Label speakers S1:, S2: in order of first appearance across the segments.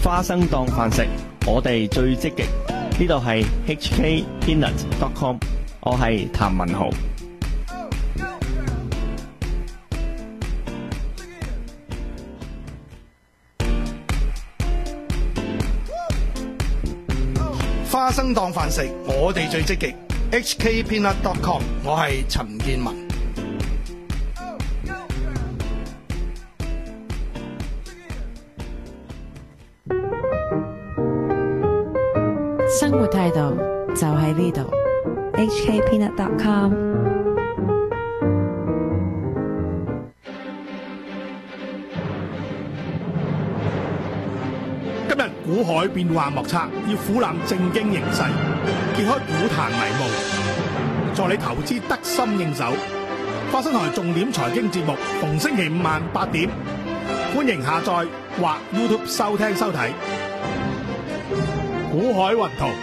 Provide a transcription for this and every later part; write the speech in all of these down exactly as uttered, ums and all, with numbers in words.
S1: 花生當飯食，我哋最積極。呢度係 H K Peanut dot com， 我係譚文豪。
S2: 花生當飯食，我哋最積極。H K Peanut dot com， 我係陳建文。
S3: 生活態度就喺呢度。
S4: H K Peanut dot com。
S2: 今日股海變幻莫測，要俯覽正經形勢，揭開股壇迷霧，助你投資得心應手。花生台重點財經節目，逢星期五晚八點，歡迎下載或 YouTube 收聽收睇。股海雲圖。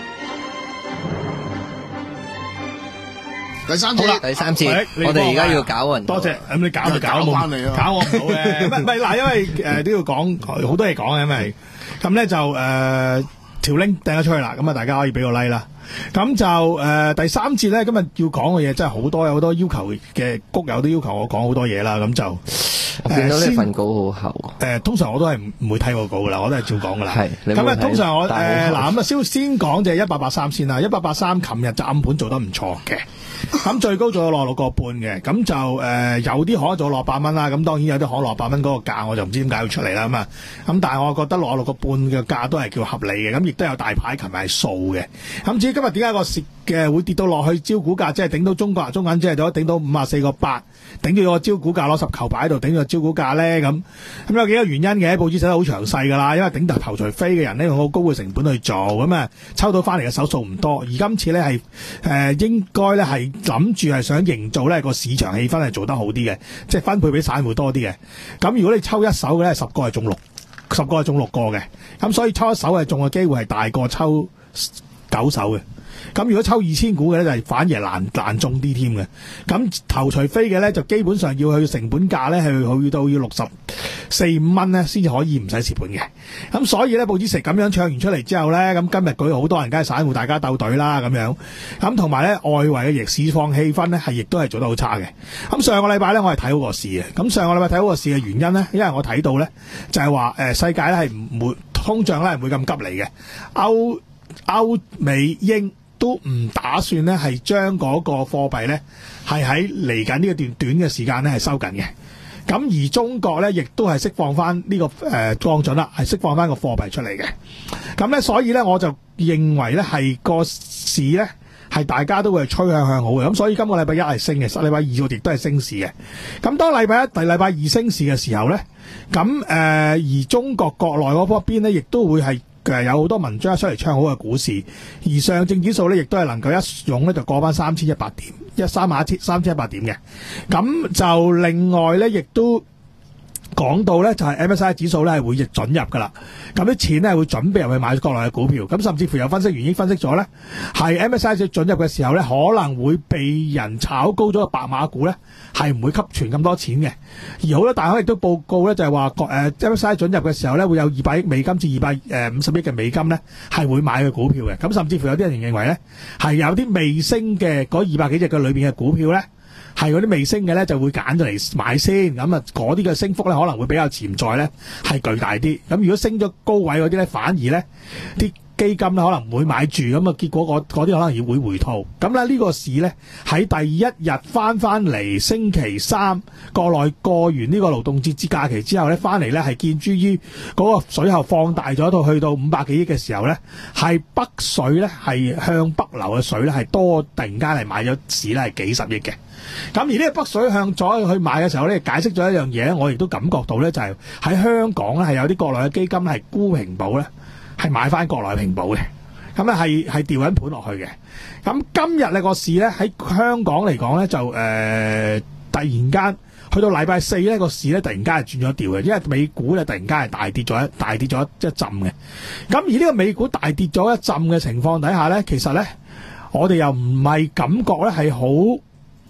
S5: 第三次，
S6: 第三次，我哋而家要搞雲。
S2: 多謝，咁你搞就搞
S5: 翻你咯，
S2: 搞我唔到嘅。唔係唔係嗱，因為誒都要講好多嘢講嘅，因為咁咧就誒條 link 掟咗出去啦，咁啊大家可以俾個 like 啦。咁就誒第三節咧，今日要講嘅嘢真係好多，有好多要求嘅谷友都要求我講好多嘢啦，咁就。
S6: 我見到呢份稿好厚。
S2: 誒、呃，通常我都係唔唔會睇個稿噶啦，我都係照講噶啦。
S6: 係。
S2: 咁啊，通常我誒嗱咁啊，先先講就係一八八三先啦。一八八三，琴日就暗盤做得唔錯嘅，咁最高做咗落六個半嘅，咁就誒、呃、有啲可能做落百蚊啦。咁當然有啲可能落百蚊嗰個價，我就唔知點解要出嚟啦咁啊。咁但係我覺得落六個半嘅價都係叫合理嘅。咁亦都有大牌琴日係掃嘅。咁至於今日點解個市嘅會跌到落去招股價，即係頂到中國中銀，即係咗頂到五啊四個八，頂住個招股價攞十球擺喺度頂住個招股價咧，咁咁有幾個原因嘅，報紙寫得好詳細噶啦。因為頂頭頭除飛嘅人咧用好高嘅成本去做，咁啊抽到翻嚟嘅手數唔多。而今次咧係誒應該咧係諗住係想營造咧個市場氣氛係做得好啲嘅，即係分配俾散戶多啲嘅。咁如果你抽一手嘅咧，十個係中六，十個係中六個嘅，咁所以抽一手係中嘅機會係大過抽九手嘅。咁如果抽二千股嘅咧，就反而難難中啲添嘅。咁頭除飛嘅咧，就基本上要去成本價咧，係去到要六十四五蚊咧，先至可以唔使蝕本嘅。咁所以咧，報紙食咁樣唱完出嚟之後咧，咁今日舉好多人，梗係散戶大家鬥隊啦咁樣。咁同埋咧，外圍嘅逆市況氣氛咧，係亦都係做得好差嘅。咁上個禮拜咧，我係睇好個市嘅。咁上個禮拜睇好個市嘅原因咧，因為我睇到咧，就係話誒世界咧係唔會通脹咧係唔會咁急嚟嘅。歐歐美英都唔打算咧係將嗰個貨幣咧係喺嚟緊呢一段短嘅時間咧係收緊嘅。咁而中國咧亦都係釋放翻呢個誒降準啦，係釋放翻個貨幣出嚟嘅。咁咧所以咧我就認為咧係個市咧係大家都會趨向向好嘅。咁所以今個禮拜一係升嘅，禮拜二我亦都係升市嘅。咁當禮拜一、第禮拜二升市嘅時候咧，咁誒、呃、而中國國內嗰邊咧亦都會係。誒有好多文章出嚟唱好嘅股市，而上證指數咧亦都係能夠一湧咧就過翻三千一百點，一三萬一千三千一百點嘅。咁就另外咧，亦都講到咧就係 M S C I 指數咧係會準入噶啦。咁啲錢咧會準備入去買國內嘅股票。咁甚至乎有分析員已經分析咗咧，係 M S C I 指數準入嘅時候咧，可能會被人炒高咗個白馬股咧，係唔會吸存咁多錢嘅。而好多大行亦都報告咧，就係話誒 M S C I 準入嘅時候咧，會有二百億美金至二百誒五十億嘅美金咧係會買嘅股票嘅。咁甚至乎有啲人認為咧，係有啲未升嘅嗰二百幾隻嘅裏邊嘅股票咧。係嗰啲未升嘅咧，就會揀咗嚟買先，咁啊嗰啲嘅升幅咧可能會比較潛在咧係巨大啲。咁如果升咗高位嗰啲咧，反而咧啲基金咧可能唔會買住，咁啊結果嗰嗰啲可能要會回吐。咁咧呢個市咧喺第一日翻翻嚟，星期三國內過完呢個勞動節節假期之後咧，翻嚟咧係見諸於嗰個水喉放大咗到去到五百幾億嘅時候咧，係北水咧係向北流嘅水咧係多，突然間係買咗市咧係幾十億嘅。咁而呢個北水向左去買嘅時候咧，解釋咗一樣嘢，我亦都感覺到咧，就係喺香港咧係有啲國內嘅基金係沽平保咧，係買翻國內平保嘅，咁咧係係調緊盤落去嘅。咁今日呢個市咧喺香港嚟講咧就誒、呃、突然間去到禮拜四咧個市咧突然間係轉咗調嘅，因為美股咧突然間係大跌咗一大跌咗一浸嘅。咁而呢個美股大跌咗一浸嘅情況底下咧，其實咧我哋又唔係感覺咧係好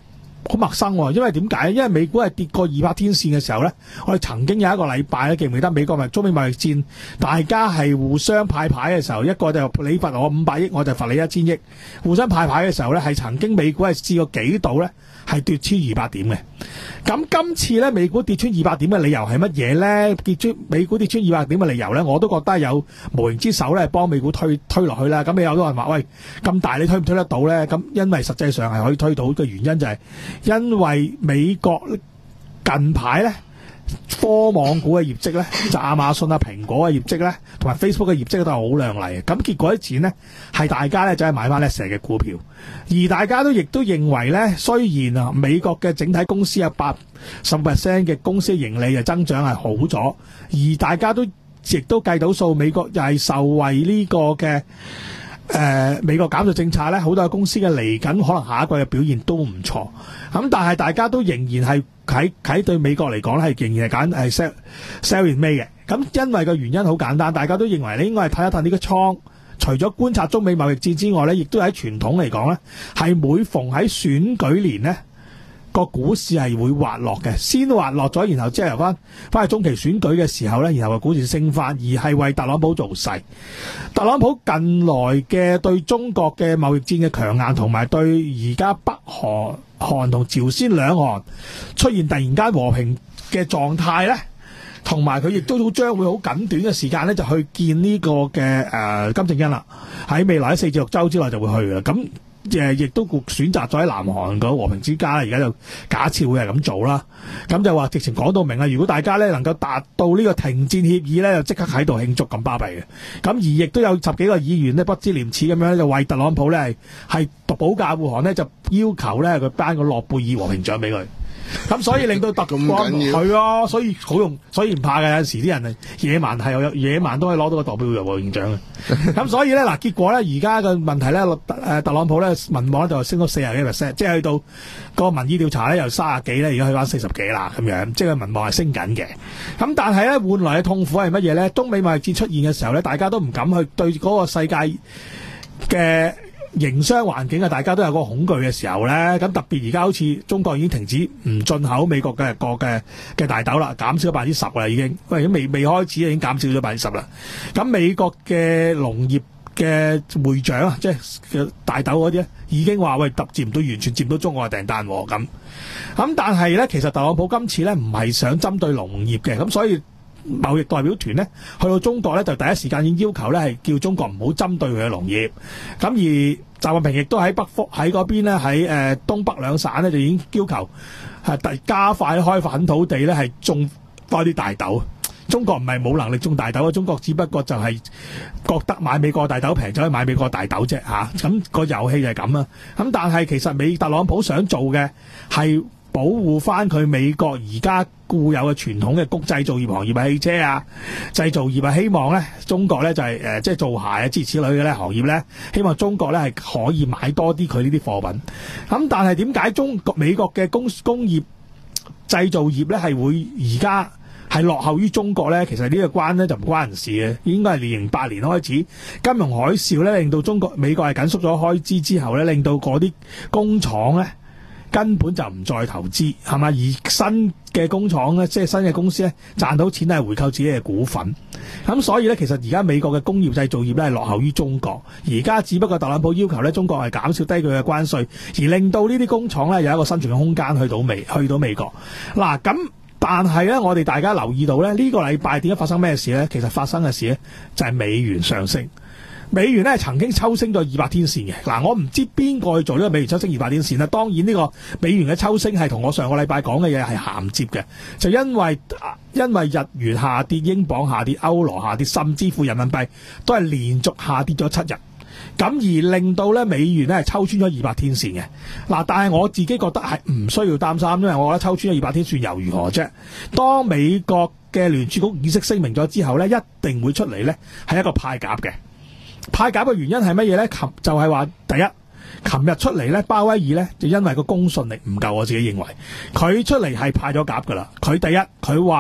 S2: 好陌生喎，因為點解？因為美股係跌過二百天線嘅時候咧，我哋曾經有一個禮拜咧，記唔記得美國咪中美貿易戰，大家係互相派牌嘅時候，一個就你罰我五百億，我就罰你一千億，互相派牌嘅時候咧，係曾經美股係試過幾度咧係跌穿二百點嘅。咁今次咧美股跌穿二百點嘅理由係乜嘢咧？跌穿美股跌穿二百點嘅理由咧，我都覺得有無形之手咧幫美股推推落去啦。咁你有好多人話喂，咁大你推唔推得到咧？咁因為實際上係可以推到嘅原因就係因為美國近排咧科網股嘅業績咧，就亞馬遜啊、蘋果嘅業績咧，同埋 Facebook 嘅業績都係好亮麗嘅。咁結果啲錢咧係大家咧就係買翻咧蛇嘅股票，而大家都亦都認為咧，雖然啊美國嘅整體公司有八十 percent 嘅公司盈利嘅增長係好咗，而大家都亦都計到數，美國又係受惠呢個嘅。誒、呃、美國減稅政策咧，好多公司嘅嚟緊可能下一季嘅表現都唔錯。咁但係大家都仍然係喺喺對美國嚟講咧，係仍然係揀係 sell sell in May 嘅。咁因為個原因好簡單，大家都認為你應該係睇一睇呢個倉。除咗觀察中美貿易戰之外咧，亦都喺傳統嚟講咧，係每逢喺選舉年咧，個股市係會滑落嘅，先滑落咗，然後之後由翻翻去中期選舉嘅時候咧，然後個股市升翻，而係為特朗普做勢。特朗普近來嘅對中國嘅貿易戰嘅強硬，同埋對而家北韓韓同朝鮮兩韓出現突然間和平嘅狀態咧，同埋佢亦都將會好緊短嘅時間咧，就去見呢個嘅誒、呃、金正恩啦。喺未來四至六週之內就會去嘅，咁。誒，亦都選擇咗喺南韓個和平之家，而家就假設會係咁做啦。咁就話直情講到明啦，如果大家咧能夠達到呢個停戰協議咧，就即刻喺度慶祝咁巴閉嘅。咁而亦都有十幾個議員呢，不知廉恥咁樣就為特朗普咧係係保駕護航呢，就要求咧佢頒個諾貝爾和平獎俾佢。咁所以令到特咁緊要係啊，所以好用，所以唔怕嘅。有陣時啲人係野蠻，係有野蠻都可以攞到個諾貝爾和平獎嘅。咁所以咧嗱，結果咧而家嘅問題咧，誒特朗普咧民望咧就升到四十幾 percent， 即係去到個民意調查咧由三十幾咧，而家去翻四十幾啦咁樣，即係民望係升緊嘅。咁但係咧換來嘅痛苦係乜嘢咧？中美貿易戰出現嘅時候咧，大家都唔敢去對嗰個世界嘅營商環境啊，大家都有個恐懼嘅時候咧，咁特別而家好似中國已經停止唔進口美國嘅個嘅嘅大豆啦，減少咗百分之十啦已經，喂，未未開始已經減少咗百分之十啦。咁美國嘅農業嘅會長啊，即係大豆嗰啲咧，已經話喂，揼接唔到，完全接唔到中國嘅訂單喎咁。咁但係咧，其實特朗普今次咧唔係想針對農業嘅，咁所以貿易代表團呢去到中國呢，就第一時間已經要求呢係叫中國唔好針對佢嘅農業。咁而習近平亦都喺北福喺嗰邊呢，喺誒東北兩省呢，就已經要求係加快開發土地呢，係種多啲大豆。中國唔係冇能力種大豆，中國只不過就係覺得買美國大豆平，就可以買美國大豆啫嚇。咁個遊戲就係咁啦。咁但係其實美特朗普想做嘅係保護翻佢美國而家固有嘅傳統嘅谷製造業行業啊，汽車啊製造業啊，希望咧中國咧就係誒即係做鞋啊諸如此類嘅咧行業咧，希望中國咧係可以買多啲佢呢啲貨品。咁但係點解中國美國嘅工工業製造業咧係會而家係落後於中國咧？其實呢個關咧就唔關人事嘅，應該係零八年開始金融海嘯咧，令到中國美國係緊縮咗開支之後咧，令到嗰啲工廠咧根本就唔再投資，係嘛？而新嘅工廠咧，即係新嘅公司咧，賺到錢係回購自己嘅股份。咁所以咧，其實而家美國嘅工業製造業咧係落後於中國。而家只不過特朗普要求咧，中國係減少低佢嘅關稅，而令到呢啲工廠咧有一個生存嘅空間去到美去到美國。嗱咁。但係咧，我哋大家留意到咧，呢個禮拜點解發生咩事咧？其實發生嘅事咧就係美元上升。美元咧曾經抽升咗二百天線嘅。嗱，我唔知邊個去做呢個美元抽升二百天線啦。當然呢個美元嘅抽升係同我上個禮拜講嘅嘢係銜接嘅，就因為因為日元下跌、英鎊下跌、歐羅下跌，甚至乎人民幣都係連續下跌咗七日。咁而令到咧美元咧係抽穿咗二百天線嘅。嗱，但係我自己覺得係唔需要擔心，因為我覺得抽穿咗二百天線又如何啫？當美國嘅聯儲局議息聲明咗之後咧，一定會出嚟咧係一個派鴿嘅。派鴿嘅原因係乜嘢咧？琴就係話第一，琴日出嚟咧，鮑威爾咧就因為個公信力唔夠，我自己認為佢出嚟係派咗鴿噶啦。佢第一，佢話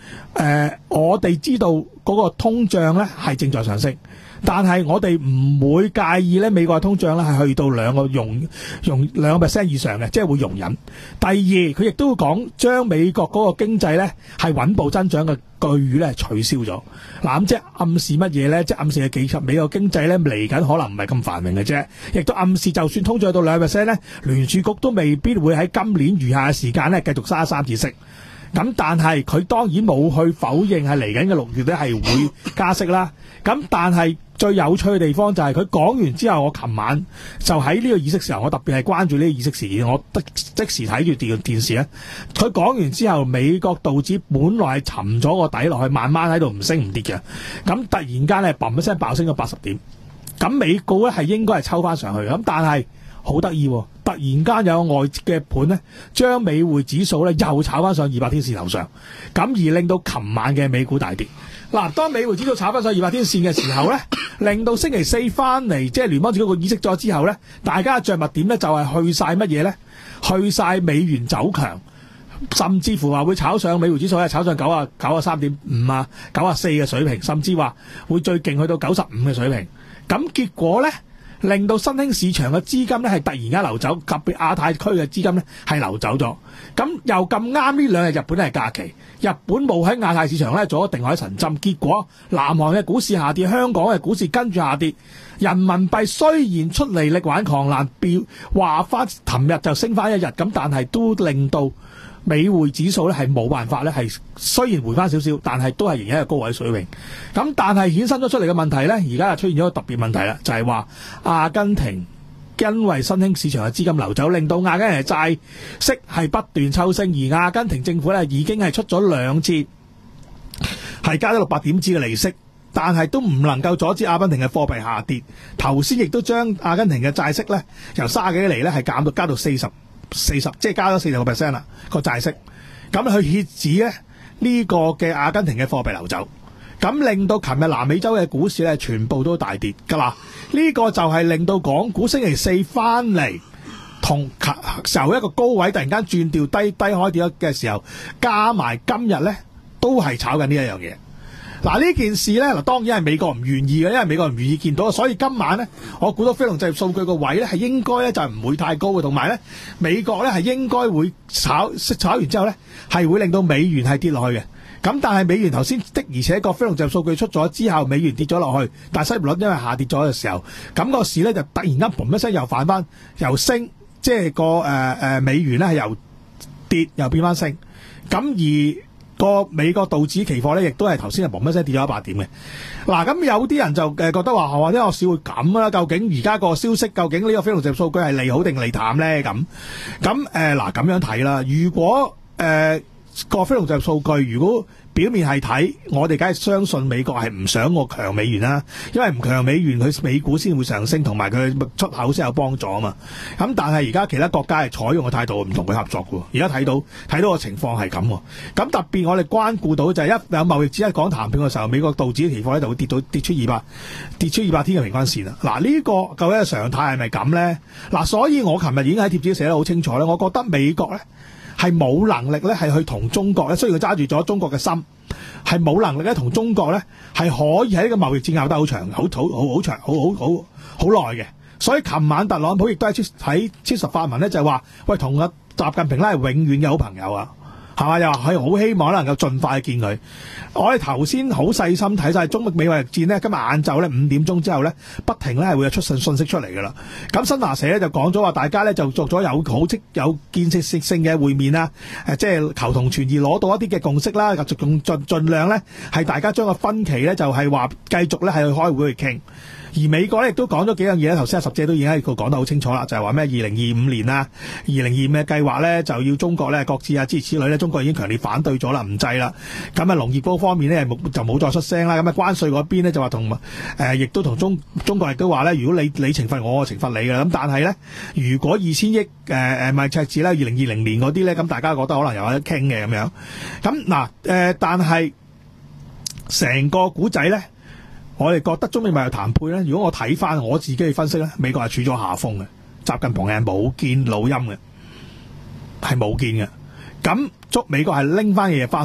S2: 呃，我哋知道嗰個通脹咧係正在上升。但係我哋唔會介意咧，美國嘅通脹咧係去到兩個容容兩個 percent 以上嘅，即係會容忍。第二，佢亦都會講將美國嗰個經濟咧係穩步增長嘅句語咧取消咗。嗱，咁即係暗示乜嘢咧？即係暗示係幾級美國經濟咧嚟緊可能唔係咁繁榮嘅啫，亦都暗示就算通脹到兩個 percent 咧，聯儲局都未必會喺今年餘下嘅時間咧繼續加三次息。咁但係佢當然冇去否認係嚟緊嘅六月咧係會加息啦。咁但係最有趣嘅地方就係佢講完之後，我琴晚就喺呢個議息時候，我特別係關注呢個議息事件，我即時睇住電電視咧。佢講完之後，美國道指本來係沉咗個底落去，慢慢喺度唔升唔跌嘅，咁突然間咧砰一聲爆升咗八十點。咁美股咧係應該係抽翻上去，咁但係好得意，突然間有外嘅盤咧，將美匯指數咧又炒翻上二百天線樓上，咁而令到琴晚嘅美股大跌。嗱，當美匯指數炒翻上二百天線嘅時候咧，令到星期四翻嚟，即係聯邦儲備局議息咗之後咧，大家嘅着墨點咧就係去晒乜嘢咧？去晒美元走強，甚至乎話會炒上美匯指數咧，炒上九啊九啊三點五啊九啊四嘅水平，甚至話會最勁去到九十五嘅水平。咁結果咧，令到新興市場嘅資金咧係突然間流走，特別亞太區嘅資金咧係流走咗。咁又咁啱呢兩日日本係假期，日本冇喺亞太市場咧做咗定海神針，結果南韓嘅股市下跌，香港嘅股市跟住下跌。人民幣雖然出嚟力挽狂瀾，表話翻琴日就升翻一日，咁但係都令到美匯指數咧係冇辦法咧，係雖然回翻少少，但係都係仍然一個高位水平。咁但係衍生咗出嚟嘅問題咧，而家就出現咗一個特別問題啦，就係話阿根廷因為新興市場嘅資金流走，令到阿根廷嘅債息係不斷抽升，而阿根廷政府咧已經係出咗兩次係加咗六百點子嘅利息，但係都唔能夠阻止阿根廷嘅貨幣下跌。頭先亦都將阿根廷嘅債息咧由三十幾厘咧係減到加到四十。四十即係加咗四十個 percent 啦個債息，咁去遏止咧呢個嘅阿根廷嘅貨幣流走，咁令到琴日南美洲嘅股市咧全部都大跌噶啦。呢個就係令到港股星期四翻嚟同由一個高位突然間轉調低低開跌嘅時候，加埋今日咧都係炒緊呢一樣嘢。嗱，呢件事咧，嗱當然係美國唔願意嘅，因為美國唔願意見到，所以今晚咧，我估到非農就業數據個位咧係應該咧就係唔會太高嘅，同埋咧美國咧係應該會炒炒完之後咧係會令到美元係跌落去嘅。咁但係美元頭先的而且確非農就業數據出咗之後，美元跌咗落去，但係失業率因為下跌咗嘅時候，咁個市咧就突然間砰一聲又反翻，由升即係個誒誒美元咧係由跌又變翻升，咁而個美國道指期貨咧，亦都係頭先係嘣一聲跌咗一百點嘅。嗱，咁有啲人就誒覺得話，或者個市會咁啦？究竟而家個消息，究竟呢個非農就業數據係利好定利淡咧？咁咁誒嗱，咁樣睇啦。如果誒個非農就業數據，如果表面係睇，我哋梗係相信美國係唔想個強美元啦，因為唔強美元，佢美股先會上升，同埋佢出口先有幫助啊嘛。咁但係而家其他國家係採用嘅態度唔同佢合作嘅，而家睇到睇到個情況係咁。咁特別我哋關顧到就係一有貿易戰一講談判嘅時候，美國道指期貨咧就會跌到跌出二百跌出二百天嘅平均線啦。嗱，呢個究竟係常態係咪咁咧？嗱，所以我琴日已經喺貼紙寫得好清楚咧，我覺得美國咧係冇能力咧係去同中國咧，雖然佢揸住咗中國嘅心，係冇能力咧同中國咧係可以喺呢個貿易戰拗得好長，好好好好長，好好好好耐嘅。所以琴晚特朗普亦都喺喺超實發文咧，就係話喂，同阿習近平咧係永遠嘅好朋友啊，係嘛？又話係好希望能夠盡快見佢。我哋頭先好細心睇晒中美貿易戰咧，今日晏晝咧五點鐘之後咧，不停咧係會有出信信息出嚟噶啦。咁新華社咧就講咗話，大家咧就做咗有好即有建設性嘅會面啦，誒即係求同存異，攞到一啲嘅共識啦，就盡盡盡量咧係大家將個分歧咧就係話繼續咧係去開會去傾。而美國咧亦都講咗幾樣嘢咧，頭先阿十姐都已經喺度講得好清楚啦，就係話咩二零二五年啊、二零二五嘅計劃咧就要中國咧擱置啊，諸如此類咧，中國已經強烈反對咗啦，唔制啦。咁啊農業嗰方面咧就冇再出聲啦。咁啊關稅嗰邊咧就話同誒，亦都同中中國亦都話咧，如果你你懲罰我，我懲罰你嘅。咁但係咧，如果二千億誒誒賣赤字咧，二零二零年嗰啲咧，咁大家覺得可能有得傾嘅咁樣。咁嗱誒，但係成個古仔咧。我哋覺得中美貿易談判咧，如果我睇翻我自己嘅分析咧，美國係處咗下風嘅，習近平係冇見老陰嘅，係冇見嘅。咁捉美國係拎翻嘢翻去，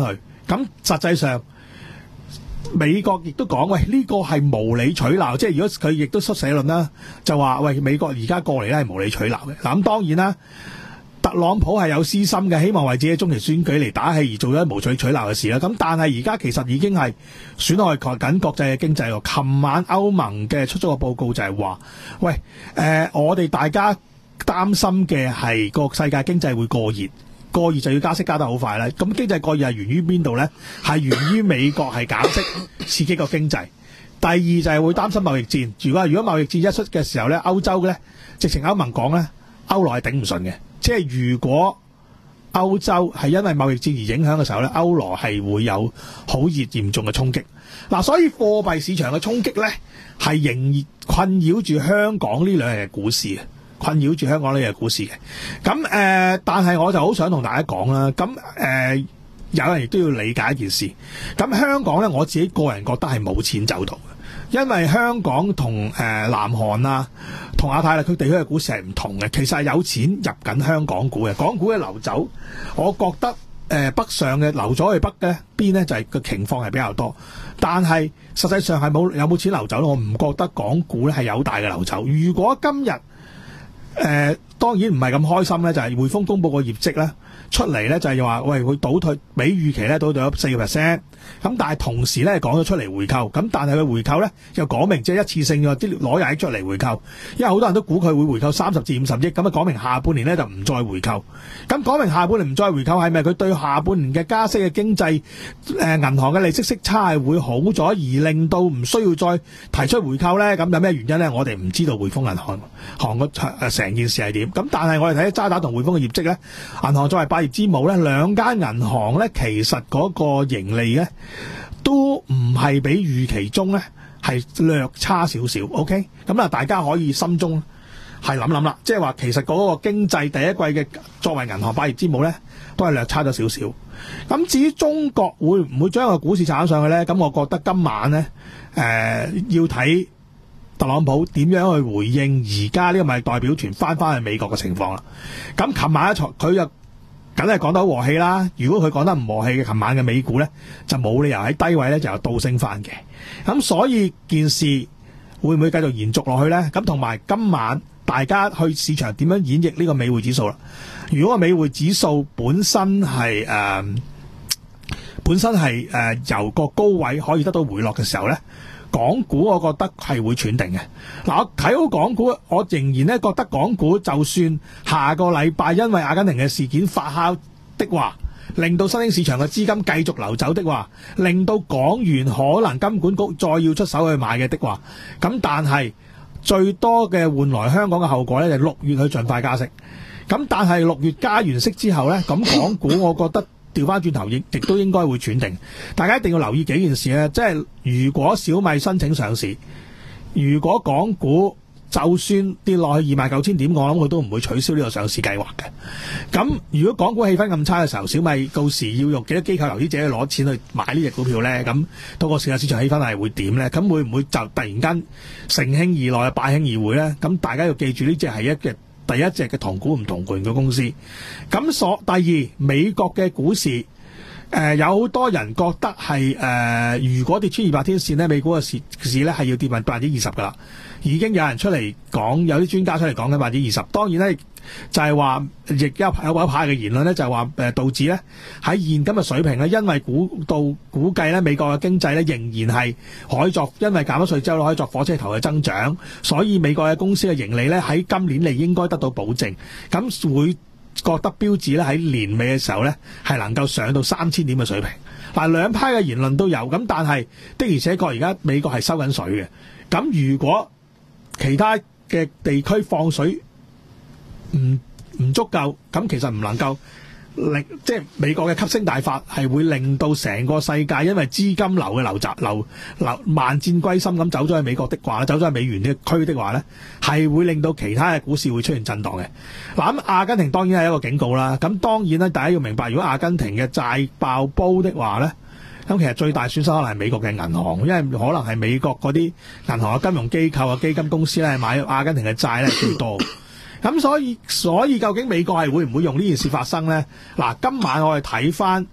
S2: 咁實際上美國亦都講，喂呢、這個係無理取鬧，即係如果佢亦都出社論啦，就話喂美國而家過嚟咧係無理取鬧嘅。嗱咁當然啦，特朗普係有私心嘅，希望為自己中期選舉嚟打氣而做咗無理取鬧嘅事啦。咁但係而家其實已經係損害緊國際嘅經濟喎。琴晚歐盟嘅出咗個報告就係話，喂誒、呃、我哋大家擔心嘅係個世界經濟會過熱。過熱就要加息加得好快啦，咁經濟過熱係源於邊度呢？係源於美國係減息刺激個經濟。第二就係會擔心貿易戰。如果如果貿易戰一出嘅時候呢，歐洲呢，直情歐盟講呢，歐羅係頂唔順嘅。即係如果歐洲係因為貿易戰而影響嘅時候呢，歐羅係會有好熱嚴重嘅衝擊。嗱，所以貨幣市場嘅衝擊呢，係仍然困擾住香港呢兩日嘅股市嘅。困擾住香港呢個股市嘅，咁誒、呃，但係我就好想同大家講啦，咁誒、呃，有人亦都要理解一件事，咁香港咧，我自己個人覺得係冇錢走到嘅，因為香港同誒、呃、南韓啊，同亞太地區地區嘅股市係唔同嘅，其實係有錢入緊香港股嘅，港股嘅流走，我覺得誒、呃、北上嘅流咗去北嘅邊咧就係、是、個情況係比較多，但係實際上係冇有冇錢流走，我唔覺得港股咧係有大嘅流走。如果今日誒、呃、當然唔係咁開心咧，就係、是、匯豐公佈個業績咧出嚟咧，就係話喂會倒退，比預期咧倒退咗四個 percent。咁但係同時咧講咗出嚟回購，咁但係佢回購咧又講明即係一次性嘅啲攞廿億出嚟回購，因為好多人都估佢會回購三十至五十億，咁啊講明下半年咧就唔再回購。咁講明下半年唔再回購係咪佢對下半年嘅加息嘅經濟誒銀行嘅利息息差係會好咗，而令到唔需要再提出回購咧？咁有咩原因咧？我哋唔知道匯豐銀行行個誒成件事係點。咁但係我哋睇渣打同匯豐嘅業績咧，銀行作為百業之母咧，兩間銀行咧其實嗰個盈利咧都唔係比預期中咧係略差少少。OK， 咁啊大家可以心中係諗諗啦，即係話其實嗰個經濟第一季嘅作為銀行百業之母咧都係略差咗少少。咁至於中國會唔會將個股市炒上去咧？咁我覺得今晚咧誒、呃、要睇特朗普點樣去回應而家呢個咪代表團翻翻去美國嘅情況啦。咁琴晚一場佢又梗係講得好和氣啦。如果佢講得唔和氣嘅，琴晚嘅美股咧就冇理由喺低位咧就有倒升翻嘅。咁所以件事會唔會繼續延續落去咧？咁同埋今晚大家去市場點樣演繹呢個美匯指數啦？如果個美匯指數本身係誒、呃、本身係誒、呃、由個高位可以得到回落嘅時候咧，港股我覺得係會喘定嘅。嗱，我睇好港股，我仍然咧覺得港股就算下個禮拜因為阿根廷嘅事件發酵的話，令到新興市場嘅資金繼續流走的話，令到港元可能金管局再要出手去買嘅的話，咁但係最多嘅換來香港嘅後果咧就係六月去盡快加息。咁但係六月加完息之後咧，咁港股我覺得調翻轉頭亦亦都應該會轉定。大家一定要留意幾件事咧，即係如果小米申請上市，如果港股就算跌落去二萬九千點，我諗佢都唔會取消呢個上市計劃嘅。咁如果港股氣氛咁差嘅時候，小米到時要用幾多機構投資者去攞錢去買呢隻股票咧？咁到個市市場氣氛係會點咧？咁會唔會就突然間乘興而來、敗興而回咧？咁大家要記住呢隻係一隻第一隻嘅同股唔同權嘅公司。咁所第二，美國嘅股市誒、呃、有好多人覺得係誒、呃、如果跌穿二百天線咧，美股嘅市市咧係要跌埋百分之二十噶啦。已經有人出嚟講，有啲專家出嚟講緊百分之二十。當然咧，就係話亦有有一派嘅言論咧，就係話誒道指咧喺現今嘅水平咧，因為估到估計咧美國嘅經濟咧仍然係可以作，因為減咗稅之後可以作火車頭嘅增長，所以美國嘅公司嘅盈利咧喺今年嚟應該得到保證。咁會覺得標指咧喺年尾嘅時候咧係能夠上到三千點嘅水平。嗱，兩派嘅言論都有，咁但係的而且確而家美國係收緊水嘅。咁如果其他嘅地區放水唔唔足夠，咁其實唔能夠令即係美國嘅吸星大法係會令到成個世界因為資金流嘅流集流流萬箭歸心咁走咗去美國的話，走咗去美元呢個區的話咧，係會令到其他嘅股市會出現震盪嘅。嗱，咁阿根廷當然係一個警告啦。咁當然咧，大家要明白，如果阿根廷嘅債爆煲的話咧，咁其實最大損失可能係美國嘅銀行，因為可能係美國嗰啲銀行嘅金融機構啊、基金公司咧買阿根廷嘅債咧最多。咁所以所以究竟美國係會唔會用呢件事發生咧？嗱，今晚我哋睇翻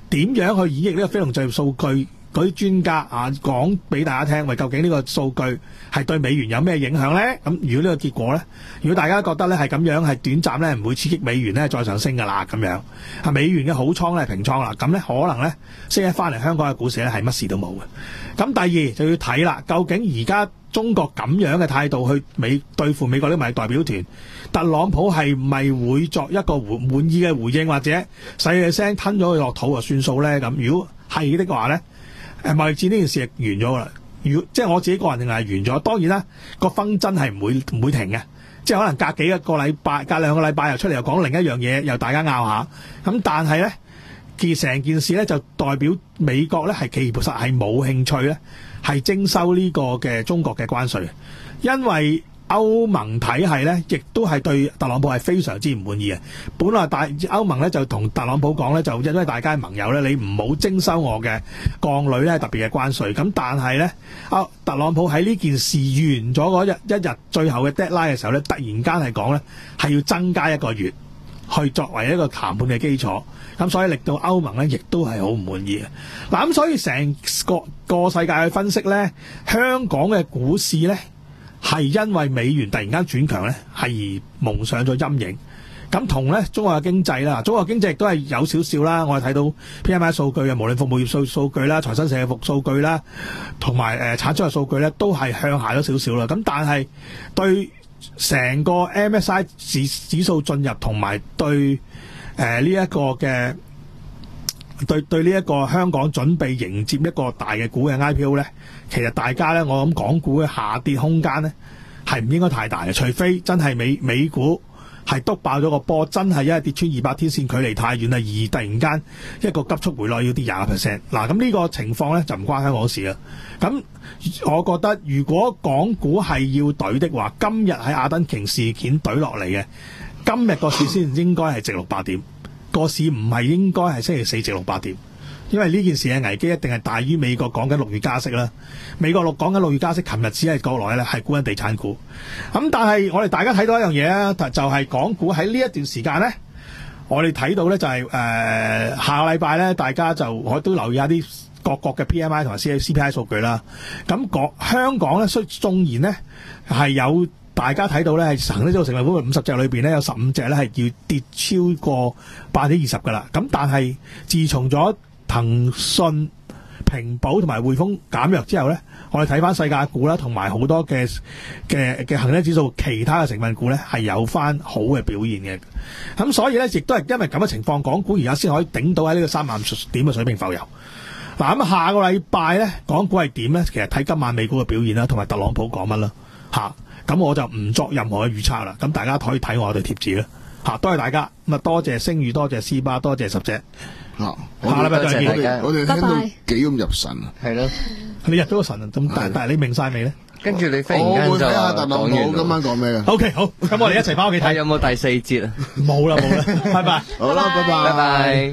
S2: 點樣去演繹呢個非農就業數據？嗰啲專家啊講俾大家聽，喂，究竟呢個數據係對美元有咩影響咧？咁如果呢個結果咧，如果大家覺得咧係咁樣係短暫咧，唔會刺激美元咧再上升噶啦，咁樣啊美元嘅好倉咧係平倉啦，咁咧可能咧星期一翻嚟香港嘅股市咧係乜事都冇嘅。咁第二就要睇啦，究竟而家中國咁樣嘅態度去美對付美國呢個代表團，特朗普係咪會作一個回滿意嘅回應，或者細嘅聲吞咗佢落肚就算數咧？咁如果係的話咧？誒貿易戰呢件事係完咗噶啦，如即係我自己個人認為係完咗。當然啦，個紛爭係唔會唔會停嘅，即係可能隔幾個禮拜、隔兩個禮拜又出嚟又講另一樣嘢，又大家拗下。咁但係咧，件成件事咧就代表美國咧係其實係冇興趣咧係徵收呢個嘅中國嘅關稅，因為歐盟體系咧，亦都係對特朗普係非常之唔滿意嘅。本來大歐盟咧就同特朗普講咧，就因為大家係盟友咧，你唔好徵收我嘅鋼鋁咧特別嘅關稅。咁但係咧，啊特朗普喺呢件事完咗嗰日一日最後嘅 deadline 嘅時候咧，突然間係講咧係要增加一個月去作為一個談判嘅基礎。咁所以令到歐盟咧亦都係好唔滿意嘅。嗱咁所以成個個世界去分析咧，香港嘅股市咧，係因為美元突然間轉強咧，係而蒙上咗陰影。咁同咧中國嘅經濟啦，中國經濟亦都係有少少啦。我哋睇到 P M I 數據啊，無論服務業數數據啦、財新社嘅服數據啦，同埋誒產出嘅數據咧，都係向下咗少少啦。咁但係對成個 M S I 指指數進入同埋對誒呢一個嘅對對呢一個香港準備迎接一個大嘅股嘅 I P O 咧，其實大家咧，我諗港股嘅下跌空間咧係唔應該太大嘅，除非真係美美股係篤爆咗個波，真係因為跌穿二百天線距離太遠啦，而突然間一個急速回落要跌廿個 percent。嗱，咁呢個情況咧就唔關香港事啦。咁我覺得如果港股係要懟的話，今日喺阿根廷事件懟落嚟嘅，今日個市先應該係值六百點，個市唔係應該係星期四值六百點。因為呢件事嘅危機一定係大於美國講緊六月加息啦。美國六講緊六月加息，琴日只係國內咧係沽緊地產股。咁但係我哋大家睇到一樣嘢啊，就係港股喺呢一段時間咧，我哋睇到咧就係誒下個禮拜咧，大家就我都留意下啲各國嘅 P M I 同埋 C P I 數據啦。咁港香港咧，雖縱然咧係有大家睇到咧係恒生指數成分股五十隻裏邊咧有十五隻咧係要跌超過百分之二十噶啦。咁但係自從咗騰訊、平保同埋匯豐減弱之後咧，我哋睇翻世界股啦，同埋好多嘅嘅嘅恒生指數其他嘅成分股咧係有翻好嘅表現嘅。咁所以咧，亦都係因為咁嘅情況，港股而家先可以頂到喺呢個三萬點嘅水平浮游。嗱，咁下個禮拜咧，港股係點咧？其實睇今晚美股嘅表現啦，同埋特朗普講乜啦嚇。咁我就唔作任何嘅預測啦。咁大家可以睇我哋貼紙啦嚇。多謝大家，咁啊多謝星宇，多謝斯巴，多謝十隻。
S5: 啊！
S2: 下禮拜再見，
S5: 我哋聽到幾咁入神啊！
S6: 係咯，
S2: 你入咗個神啊！咁但但係你明晒未咧？
S6: 跟住你忽然
S5: 我會
S6: 間就
S5: 睇下特朗普今晚講咩嘅。
S2: O K，好，咁我哋一齊翻屋企睇。
S6: 有冇第四節啊？
S2: 冇啦冇啦，拜拜。
S5: 好啦，拜拜，
S6: 拜拜。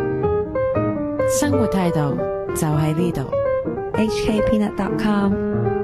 S3: 生活態度就喺呢度。
S4: H K Peanut dot com